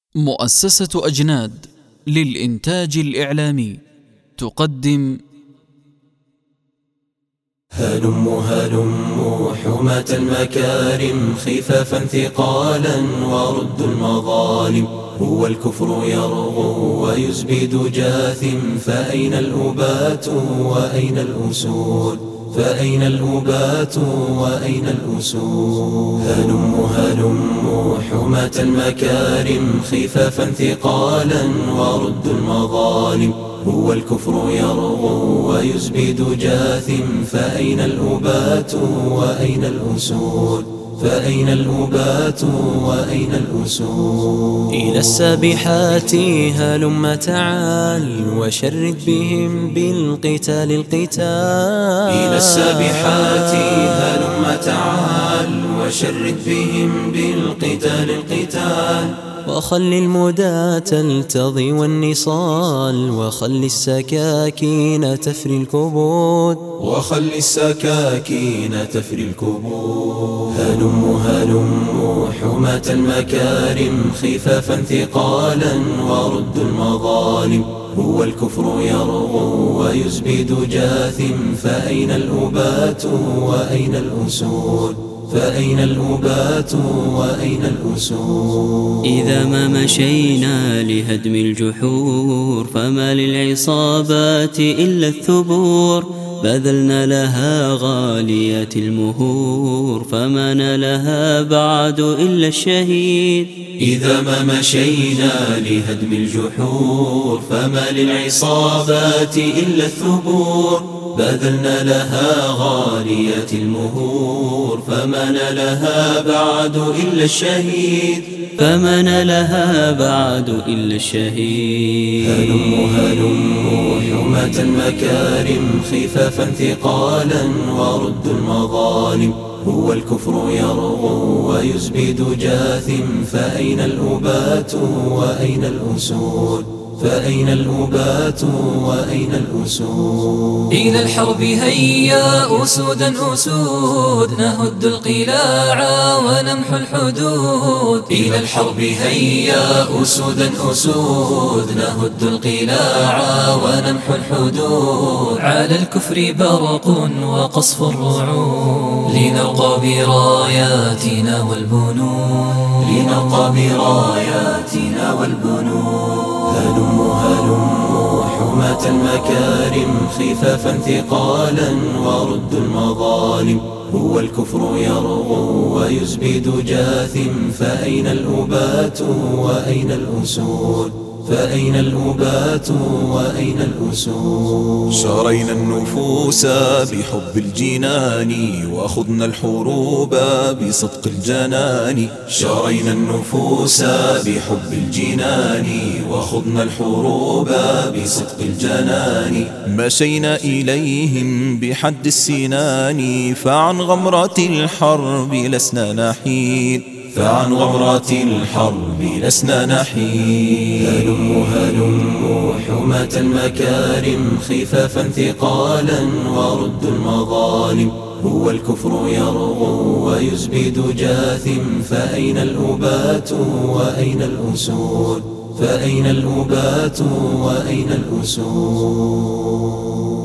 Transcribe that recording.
مؤسسة أجناد للإنتاج الإعلامي تقدم هلموا هلموا حماة المكارم خفافا ثقالا وردوا المظالم. هو الكفر يرغو ويزبد جاثم، فأين الأبات وأين الأسود؟ فأين الأبات وأين الأسود؟ هلموا هلموا حماة المكارم خفافا ثقالا وردوا المظالم. هو الكفر يرغو ويزبد جاثم، فأين الأبات وأين الأسود؟ فأين الأبات وأين الأسود؟ إلى السابحات هلم تعال وشرد بهم بالقتال القتال. إلى السابحات هلم تعال وشرد بهم بالقتال القتال. وخل المدى تلتضي والنصال، وخل السكاكين تفري الكبود، وخل السكاكين تفري الكبود. هلموا هلموا حماة المكارم خفافا ثقالا وردوا المظالم. هو الكفر يرغو ويزبد جاثم، فأين الأبات وأين الأسود؟ فأين الأبات وأين الأسود؟ إذا ما مشينا لهدم الجحور، فما للعصابات إلا الثبور. بذلنا لها غاليات المهور، فما نالها بعد إلا الشهيد. إذا ما مشينا لهدم الجحور، فما للعصابات إلا الثبور. بذلنا لها غاليات المهور، فما نالها بعد إلا الشهيد. فما نالها بعد إلا الشهيد. هلموا هلموا حماة المكارم خفافا ثقالا وردوا المظالم. هو الكفر يرغو ويزبد جاثم، فأين الأبات وأين الأسود؟ فأين الأبات وأين الأسود؟ إلى الحرب هيا أسودا أسود، نهد القلاع ونمحو الحدود. إلى الحرب هيا أسودا أسود، نهد القلاع ونمحو الحدود. على الكفر برق وقصف الرعود، لنرقى براياتنا والبنود. لنرقى براياتنا والبنود. هلموا هلموا حماة المكارم خفافا ثقالا وردوا المظالم. هو الكفر يرغو ويزبد جاثم، فأين الأبات وأين الأسود؟ فأين الأبات وأين الأسود؟ شرينا النفوس بحب الجنان، وأخذنا الحروب بصدق الجنان. شرينا النفوس بحب الجنان، وأخذنا الحروب بصدق الجنان. مشينا إليهم بحد السنان، فعن غمرة الحرب لسنا نحيد. فعن غمرة الحرب لسنا نحيد. هلموا هلموا حماة المكارم خفافا ثقالا وردوا المظالم. هو الكفر يرغو ويزبد جاثم، فأين الأبات وأين الأسود؟ فأين الأبات وأين الأسود؟